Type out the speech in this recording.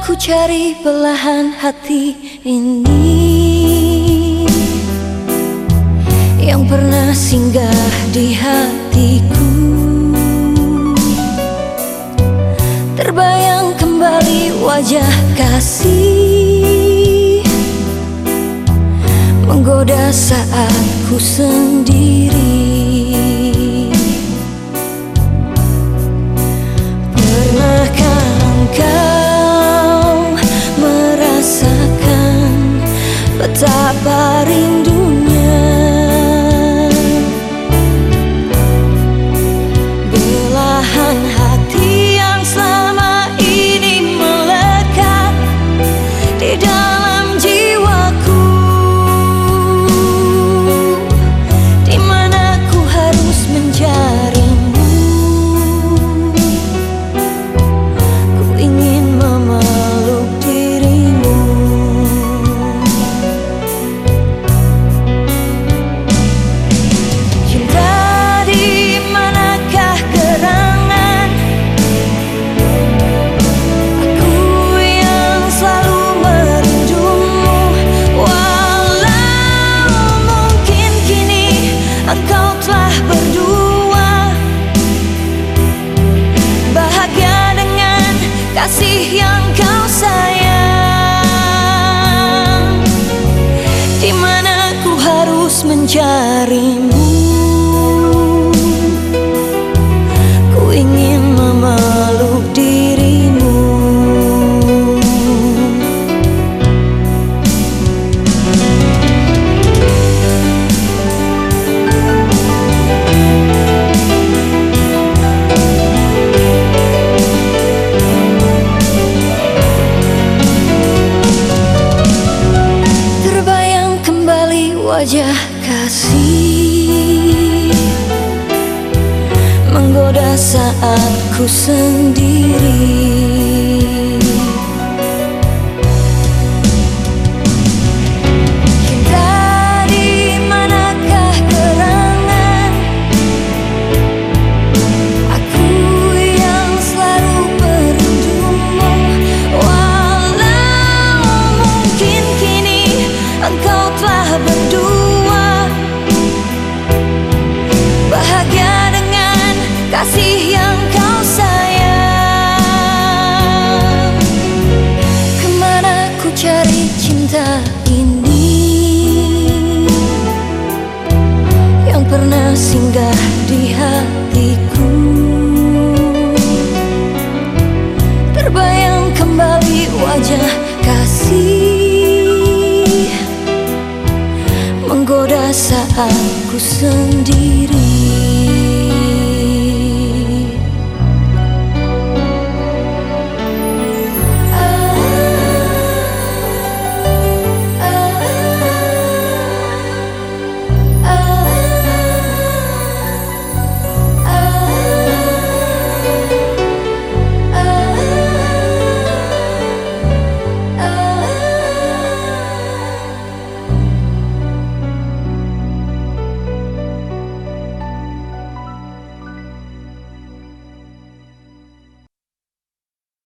ku cari belahan hati ini yang pernah singgah di hatiku. Terbayang kembali wajah kasih, menggoda saat ku sendiri. Pernahkah engkau merasakan betapa rindunya belahan hati yang selama ini melekat di dalam jiwaku, di mana ku harus mencarimu. Ku ingin memeluk dirimu. Cinta, di manakah gerangan? Aku yang selalu merindumu. Walau mungkin kini engkau telah berdua, bahagia dengan kasih yang kau sayang. Di mana ku harus mencarimu. Ku ingin memeluk dirimu. Terbayang kembali wajah kasih, menggoda saat ku sendiri. Cinta, di manakah gerangan? Aku yang selalu merindumu. Walau mungkin kini engkau telah berdua, bahagia dengan kasih yang kau sayang. Kemana ku cari cinta ini yang pernah singgah di hatiku? Terbayang kembali wajah kasih, menggoda saat ku sendiri.